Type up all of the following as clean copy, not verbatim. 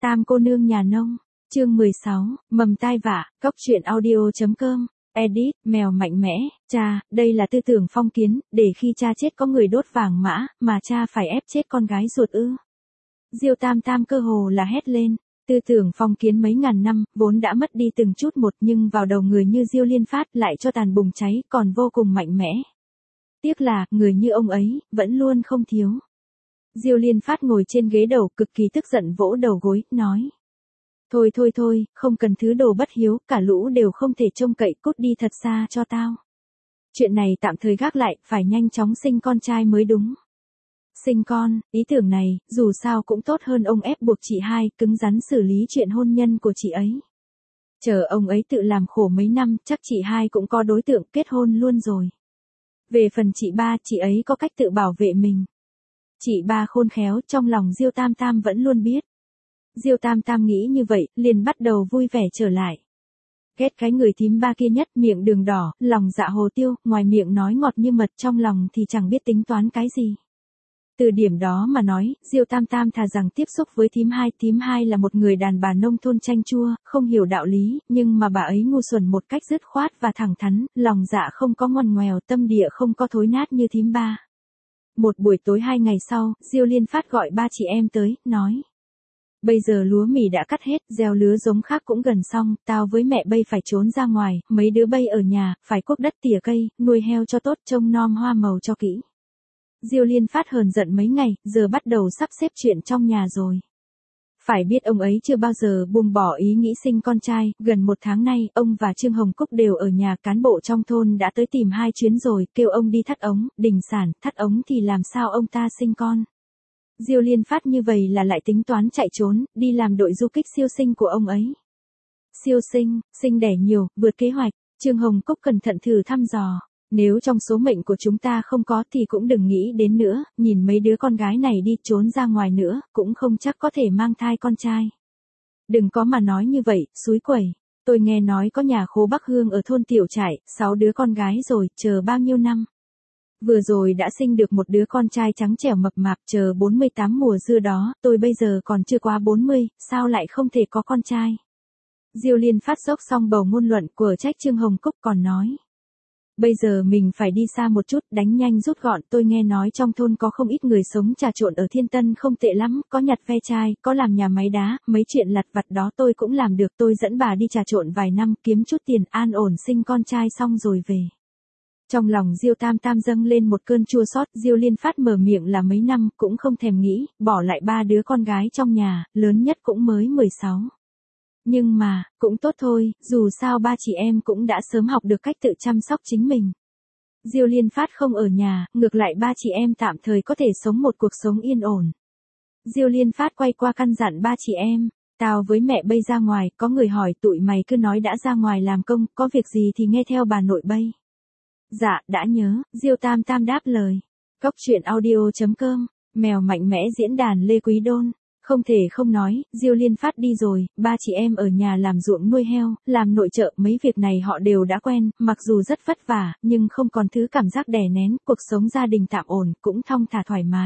Tam cô nương nhà nông, chương 16, mầm tai vạ, cóc truyện audio.com, edit, mèo mạnh mẽ, cha, đây là tư tưởng phong kiến, để khi cha chết có người đốt vàng mã, mà cha phải ép chết con gái ruột ư. Diêu Tam Tam cơ hồ là hét lên, tư tưởng phong kiến mấy ngàn năm, vốn đã mất đi từng chút một nhưng vào đầu người như Diêu Liên Phát lại cho tàn bùng cháy còn vô cùng mạnh mẽ. Tiếc là, người như ông ấy, vẫn luôn không thiếu. Diêu Liên Phát ngồi trên ghế đầu cực kỳ tức giận vỗ đầu gối, nói. Thôi, không cần thứ đồ bất hiếu, cả lũ đều không thể trông cậy, cút đi thật xa cho tao. Chuyện này tạm thời gác lại, phải nhanh chóng sinh con trai mới đúng. Sinh con, ý tưởng này, dù sao cũng tốt hơn ông ép buộc chị hai, cứng rắn xử lý chuyện hôn nhân của chị ấy. Chờ ông ấy tự làm khổ mấy năm, chắc chị hai cũng có đối tượng kết hôn luôn rồi. Về phần chị ba, chị ấy có cách tự bảo vệ mình. Chị ba khôn khéo, trong lòng Diêu Tam Tam vẫn luôn biết. Diêu Tam Tam nghĩ như vậy, liền bắt đầu vui vẻ trở lại. Ghét cái người thím ba kia nhất, miệng đường đỏ, lòng dạ hồ tiêu, ngoài miệng nói ngọt như mật, trong lòng thì chẳng biết tính toán cái gì. Từ điểm đó mà nói, Diêu Tam Tam thà rằng tiếp xúc với thím hai là một người đàn bà nông thôn chanh chua, không hiểu đạo lý, nhưng mà bà ấy ngu xuẩn một cách dứt khoát và thẳng thắn, lòng dạ không có ngoằn ngoèo, tâm địa không có thối nát như thím ba. Một buổi tối 2 ngày sau, Diêu Liên Phát gọi ba chị em tới, nói. Bây giờ lúa mì đã cắt hết, gieo lứa giống khác cũng gần xong, tao với mẹ bây phải trốn ra ngoài, mấy đứa bây ở nhà, phải cuốc đất tỉa cây, nuôi heo cho tốt, trông nom hoa màu cho kỹ. Diêu Liên Phát hờn giận mấy ngày, giờ bắt đầu sắp xếp chuyện trong nhà rồi. Phải biết ông ấy chưa bao giờ buông bỏ ý nghĩ sinh con trai, gần 1 tháng nay, ông và Trương Hồng Cúc đều ở nhà, cán bộ trong thôn đã tới tìm 2 chuyến rồi, kêu ông đi thắt ống, đình sản, thắt ống thì làm sao ông ta sinh con. Diêu Liên Phát như vậy là lại tính toán chạy trốn, đi làm đội du kích siêu sinh của ông ấy. Siêu sinh đẻ nhiều, vượt kế hoạch, Trương Hồng Cúc cẩn thận thử thăm dò. Nếu trong số mệnh của chúng ta không có thì cũng đừng nghĩ đến nữa, nhìn mấy đứa con gái này đi trốn ra ngoài nữa, cũng không chắc có thể mang thai con trai. Đừng có mà nói như vậy, xúi quẩy. Tôi nghe nói có nhà khố Bắc Hương ở thôn Tiểu Trải, 6 đứa con gái rồi, chờ bao nhiêu năm. Vừa rồi đã sinh được một đứa con trai trắng trẻo mập mạp, chờ 48 mùa dưa đó, tôi bây giờ còn chưa quá 40, sao lại không thể có con trai. Diêu Liên Phát dốc xong bầu ngôn luận của trách Trương Hồng Cúc còn nói. Bây giờ mình phải đi xa một chút, đánh nhanh rút gọn, tôi nghe nói trong thôn có không ít người sống trà trộn ở Thiên Tân không tệ lắm, có nhặt ve chai, có làm nhà máy đá, mấy chuyện lặt vặt đó tôi cũng làm được, tôi dẫn bà đi trà trộn vài năm, kiếm chút tiền, an ổn sinh con trai xong rồi về. Trong lòng Diêu Tam Tam dâng lên một cơn chua xót, Diêu Liên Phát mở miệng là mấy năm, cũng không thèm nghĩ, bỏ lại 3 đứa con gái trong nhà, lớn nhất cũng mới 16. Nhưng mà, cũng tốt thôi, dù sao ba chị em cũng đã sớm học được cách tự chăm sóc chính mình. Diêu Liên Phát không ở nhà, ngược lại ba chị em tạm thời có thể sống một cuộc sống yên ổn. Diêu Liên Phát quay qua căn dặn ba chị em, tao với mẹ bây ra ngoài, có người hỏi tụi mày cứ nói đã ra ngoài làm công, có việc gì thì nghe theo bà nội bây. Dạ, đã nhớ, Diêu Tam Tam đáp lời. Cóc truyện audio.com, mèo mạnh mẽ diễn đàn Lê Quý Đôn. Không thể không nói, Diêu Liên Phát đi rồi, ba chị em ở nhà làm ruộng nuôi heo, làm nội trợ, mấy việc này họ đều đã quen, mặc dù rất vất vả, nhưng không còn thứ cảm giác đè nén, cuộc sống gia đình tạm ổn, cũng thong thả thoải mái.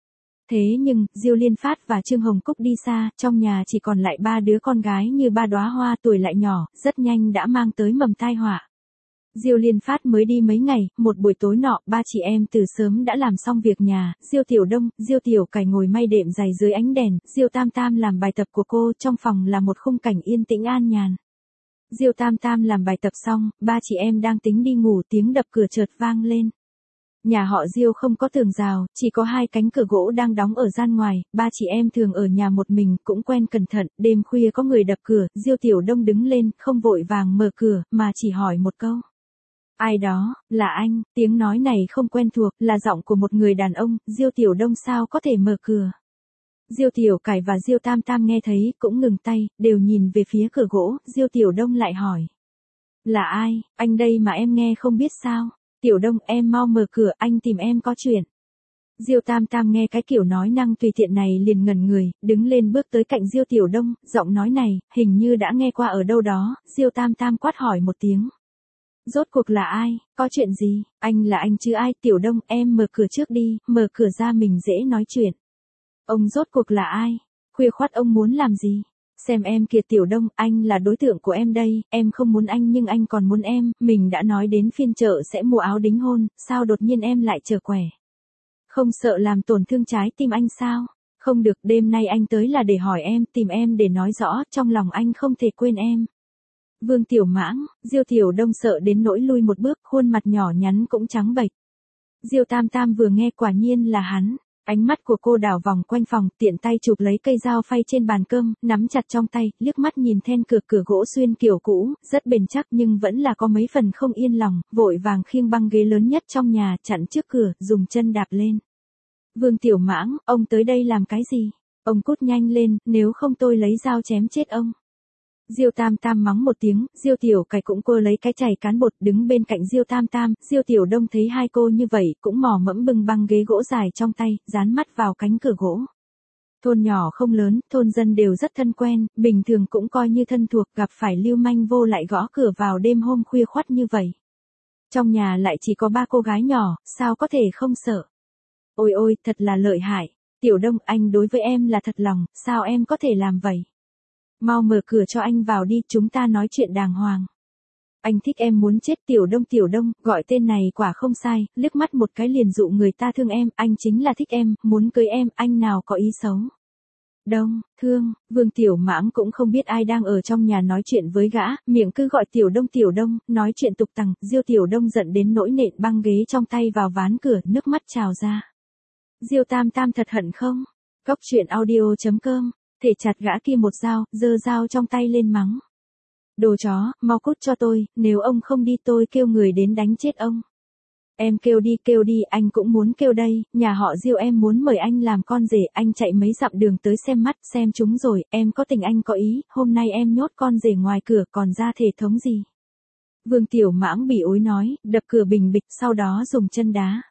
Thế nhưng, Diêu Liên Phát và Trương Hồng Cúc đi xa, trong nhà chỉ còn lại 3 đứa con gái như 3 đóa hoa, tuổi lại nhỏ, rất nhanh đã mang tới mầm tai họa. Diêu Liên Phát mới đi mấy ngày, một buổi tối nọ, ba chị em từ sớm đã làm xong việc nhà, Diêu Tiểu Đông, Diêu Tiểu Cải ngồi may đệm giày dưới ánh đèn, Diêu Tam Tam làm bài tập của cô, trong phòng là một khung cảnh yên tĩnh an nhàn. Diêu Tam Tam làm bài tập xong, ba chị em đang tính đi ngủ, tiếng đập cửa chợt vang lên. Nhà họ Diêu không có tường rào, chỉ có 2 cánh cửa gỗ đang đóng ở gian ngoài, ba chị em thường ở nhà một mình, cũng quen cẩn thận, đêm khuya có người đập cửa, Diêu Tiểu Đông đứng lên, không vội vàng mở cửa, mà chỉ hỏi một câu. Ai đó, là anh, tiếng nói này không quen thuộc, là giọng của một người đàn ông, Diêu Tiểu Đông sao có thể mở cửa. Diêu Tiểu Cải và Diêu Tam Tam nghe thấy, cũng ngừng tay, đều nhìn về phía cửa gỗ, Diêu Tiểu Đông lại hỏi. Là ai, anh đây mà em nghe không biết sao, Tiểu Đông em mau mở cửa, anh tìm em có chuyện. Diêu Tam Tam nghe cái kiểu nói năng tùy tiện này liền ngẩn người, đứng lên bước tới cạnh Diêu Tiểu Đông, giọng nói này, hình như đã nghe qua ở đâu đó, Diêu Tam Tam quát hỏi một tiếng. Rốt cuộc là ai, có chuyện gì, anh là anh chứ ai, Tiểu Đông, em mở cửa trước đi, mở cửa ra mình dễ nói chuyện. Ông rốt cuộc là ai? Khuya khoắt ông muốn làm gì? Xem em kìa Tiểu Đông, anh là đối tượng của em đây, em không muốn anh nhưng anh còn muốn em, mình đã nói đến phiên chợ sẽ mua áo đính hôn, sao đột nhiên em lại trở quẻ? Không sợ làm tổn thương trái tim anh sao? Không được, đêm nay anh tới là để hỏi em, tìm em để nói rõ, trong lòng anh không thể quên em. Vương Tiểu Mãng, Diêu Tiểu Đông sợ đến nỗi lui một bước, khuôn mặt nhỏ nhắn cũng trắng bệch. Diêu Tam Tam vừa nghe quả nhiên là hắn. Ánh mắt của cô đảo vòng quanh phòng, tiện tay chụp lấy cây dao phay trên bàn cơm, nắm chặt trong tay, liếc mắt nhìn then cửa gỗ xuyên kiểu cũ, rất bền chắc nhưng vẫn là có mấy phần không yên lòng, vội vàng khiêng băng ghế lớn nhất trong nhà, chặn trước cửa, dùng chân đạp lên. Vương Tiểu Mãng, ông tới đây làm cái gì? Ông cút nhanh lên, nếu không tôi lấy dao chém chết ông. Diêu Tam Tam mắng một tiếng, Diêu Tiểu Cải cũng quơ lấy cái chày cán bột đứng bên cạnh Diêu Tam Tam, Diêu Tiểu Đông thấy hai cô như vậy, cũng mò mẫm bưng băng ghế gỗ dài trong tay, dán mắt vào cánh cửa gỗ. Thôn nhỏ không lớn, thôn dân đều rất thân quen, bình thường cũng coi như thân thuộc, gặp phải lưu manh vô lại gõ cửa vào đêm hôm khuya khoắt như vậy. Trong nhà lại chỉ có 3 cô gái nhỏ, sao có thể không sợ? Ôi ôi, thật là lợi hại. Tiểu Đông, anh đối với em là thật lòng, sao em có thể làm vậy? Mau mở cửa cho anh vào đi, chúng ta nói chuyện đàng hoàng. Anh thích em muốn chết. Tiểu Đông, gọi tên này quả không sai, liếc mắt một cái liền dụ người ta thương em, anh chính là thích em, muốn cưới em, anh nào có ý xấu. Đông, thương, Vương Tiểu Mãng cũng không biết ai đang ở trong nhà nói chuyện với gã, miệng cứ gọi Tiểu Đông, nói chuyện tục tằng, Diêu Tiểu Đông giận đến nỗi nện băng ghế trong tay vào ván cửa, nước mắt trào ra. Diêu Tam Tam thật hận không? Cóc truyện audio.com, thể chặt gã kia một dao, giơ dao trong tay lên mắng. Đồ chó, mau cút cho tôi, nếu ông không đi tôi kêu người đến đánh chết ông. Em kêu đi, anh cũng muốn kêu đây, nhà họ Diêu em muốn mời anh làm con rể, anh chạy mấy dặm đường tới xem mắt, xem chúng rồi, em có tình anh có ý, hôm nay em nhốt con rể ngoài cửa còn ra thể thống gì. Vương Tiểu Mãng bỉ ối nói, đập cửa bình bịch, sau đó dùng chân đá.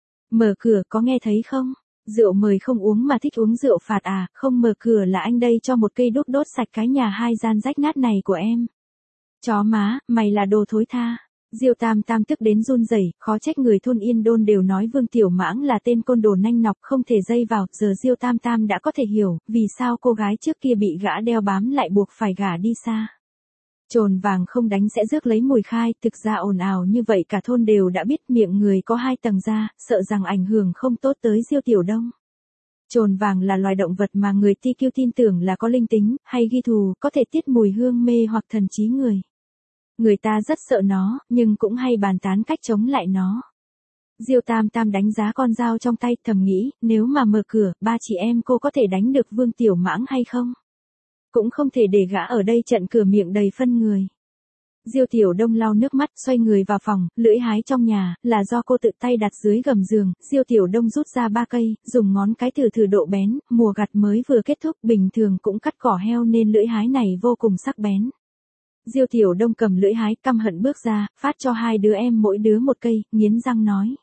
Mở cửa, có nghe thấy không? Rượu mời không uống mà thích uống rượu phạt à, không mở cửa là anh đây cho một cây đốt sạch cái nhà 2 gian rách nát này của em. Chó má, mày là đồ thối tha. Diêu Tam Tam tức đến run rẩy, khó trách người thôn Yên Đôn đều nói Vương Tiểu Mãng là tên côn đồ nanh nọc không thể dây vào, giờ Diêu Tam Tam đã có thể hiểu, vì sao cô gái trước kia bị gã đeo bám lại buộc phải gả đi xa. Trồn vàng không đánh sẽ rước lấy mùi khai, thực ra ồn ào như vậy cả thôn đều đã biết, miệng người có 2 tầng da, sợ rằng ảnh hưởng không tốt tới Diêu Tiểu Đông. Trồn vàng là loài động vật mà người TQ tin tưởng là có linh tính, hay ghi thù, có thể tiết mùi hương mê hoặc thần trí người. Người ta rất sợ nó, nhưng cũng hay bàn tán cách chống lại nó. Diêu Tam Tam đánh giá con dao trong tay, thầm nghĩ, nếu mà mở cửa, 3 chị em cô có thể đánh được Vương Tiểu Mãng hay không? Cũng không thể để gã ở đây trận cửa miệng đầy phân người. Diêu Tiểu Đông lau nước mắt, xoay người vào phòng, lưỡi hái trong nhà, là do cô tự tay đặt dưới gầm giường. Diêu Tiểu Đông rút ra 3 cây, dùng ngón cái thử độ bén, mùa gặt mới vừa kết thúc, bình thường cũng cắt cỏ heo nên lưỡi hái này vô cùng sắc bén. Diêu Tiểu Đông cầm lưỡi hái, căm hận bước ra, phát cho 2 đứa em mỗi đứa 1 cây, nghiến răng nói.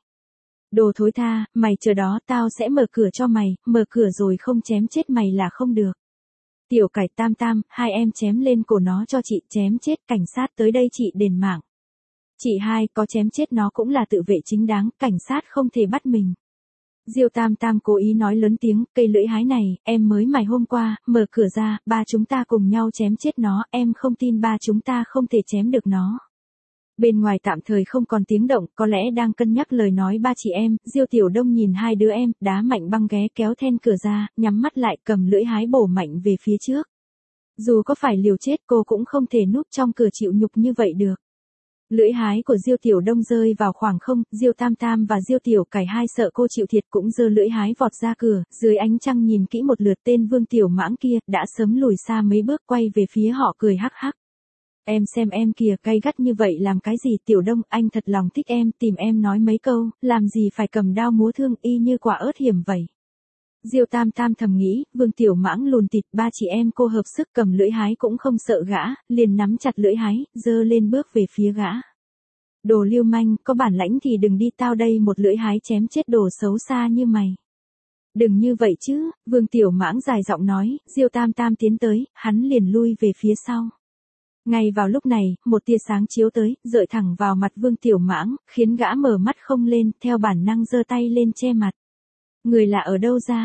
Đồ thối tha, mày chờ đó, tao sẽ mở cửa cho mày, mở cửa rồi không chém chết mày là không được. Tiểu Cải Tam Tam, 2 em chém lên cổ nó cho chị, chém chết, cảnh sát tới đây chị đền mạng. Chị hai, có chém chết nó cũng là tự vệ chính đáng, cảnh sát không thể bắt mình. Diêu Tam Tam cố ý nói lớn tiếng, cây lưỡi hái này, em mới mài hôm qua, mở cửa ra, 3 chúng ta cùng nhau chém chết nó, em không tin 3 chúng ta không thể chém được nó. Bên ngoài tạm thời không còn tiếng động, có lẽ đang cân nhắc lời nói 3 chị em, Diêu Tiểu Đông nhìn 2 đứa em, đá mạnh băng ghé kéo then cửa ra, nhắm mắt lại cầm lưỡi hái bổ mạnh về phía trước. Dù có phải liều chết cô cũng không thể núp trong cửa chịu nhục như vậy được. Lưỡi hái của Diêu Tiểu Đông rơi vào khoảng không, Diêu Tam Tam và Diêu Tiểu Cải hai sợ cô chịu thiệt cũng giơ lưỡi hái vọt ra cửa, dưới ánh trăng nhìn kỹ một lượt tên Vương Tiểu Mãng kia, đã sớm lùi xa mấy bước quay về phía họ cười hắc hắc. Em xem em kìa, gay gắt như vậy làm cái gì? Tiểu Đông, anh thật lòng thích em, tìm em nói mấy câu, làm gì phải cầm đao múa thương y như quả ớt hiểm vậy. Diêu Tam Tam thầm nghĩ, Vương Tiểu Mãng lùn thịt, 3 chị em cô hợp sức cầm lưỡi hái cũng không sợ gã, liền nắm chặt lưỡi hái, giơ lên bước về phía gã. Đồ lưu manh, có bản lãnh thì đừng đi, tao đây một lưỡi hái chém chết đồ xấu xa như mày. Đừng như vậy chứ, Vương Tiểu Mãng dài giọng nói, Diêu Tam Tam tiến tới, hắn liền lui về phía sau. Ngay vào lúc này, một tia sáng chiếu tới, rọi thẳng vào mặt Vương Tiểu Mãng, khiến gã mở mắt không lên, theo bản năng giơ tay lên che mặt. Người là ở đâu ra?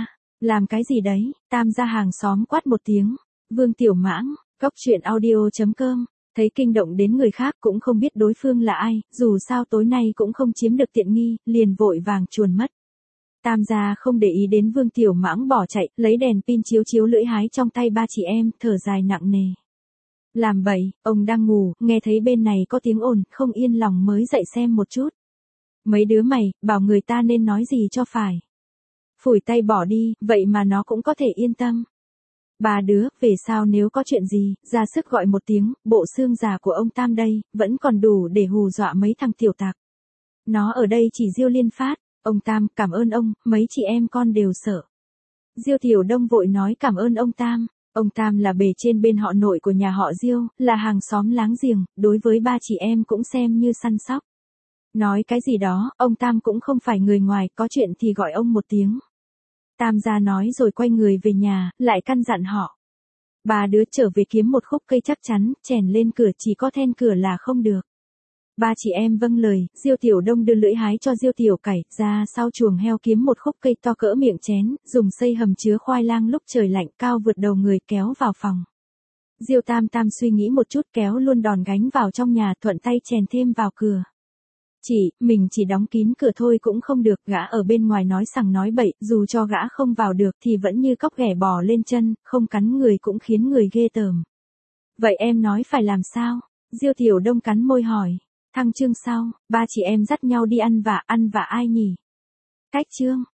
Làm cái gì đấy? Tam gia hàng xóm quát một tiếng. Vương Tiểu Mãng, cóc truyện audio.com. Thấy kinh động đến người khác cũng không biết đối phương là ai, dù sao tối nay cũng không chiếm được tiện nghi, liền vội vàng chuồn mất. Tam gia không để ý đến Vương Tiểu Mãng bỏ chạy, lấy đèn pin chiếu chiếu lưỡi hái trong tay ba chị em, thở dài nặng nề. Làm bậy, ông đang ngủ, nghe thấy bên này có tiếng ồn, không yên lòng mới dậy xem một chút. Mấy đứa mày, bảo người ta nên nói gì cho phải. Phủi tay bỏ đi, vậy mà nó cũng có thể yên tâm. Ba đứa, về sau nếu có chuyện gì, ra sức gọi một tiếng, bộ xương già của ông Tam đây, vẫn còn đủ để hù dọa mấy thằng tiểu tặc. Nó ở đây chỉ Diêu Liên phát, ông Tam, cảm ơn ông, mấy chị em con đều sợ. Diêu Tiểu Đông vội nói cảm ơn ông Tam. Ông Tam là bề trên bên họ nội của nhà họ Diêu, là hàng xóm láng giềng, đối với ba chị em cũng xem như săn sóc. Nói cái gì đó, ông Tam cũng không phải người ngoài, có chuyện thì gọi ông một tiếng. Tam gia nói rồi quay người về nhà, lại căn dặn họ. Ba đứa trở về kiếm một khúc cây chắc chắn, chèn lên cửa chỉ có then cửa là không được. Ba chị em vâng lời, Diêu Tiểu Đông đưa lưỡi hái cho Diêu Tiểu Cẩy, ra sau chuồng heo kiếm một khúc cây to cỡ miệng chén, dùng xây hầm chứa khoai lang lúc trời lạnh cao vượt đầu người kéo vào phòng. Diêu Tam Tam suy nghĩ một chút kéo luôn đòn gánh vào trong nhà thuận tay chèn thêm vào cửa. Mình chỉ đóng kín cửa thôi cũng không được, gã ở bên ngoài nói sằng nói bậy, dù cho gã không vào được thì vẫn như cóc ghẻ bò lên chân, không cắn người cũng khiến người ghê tởm. Vậy em nói phải làm sao? Diêu Tiểu Đông cắn môi hỏi. Thăng chương sau, ba chị em dắt nhau đi ăn vạ ai nhỉ? Cách chương.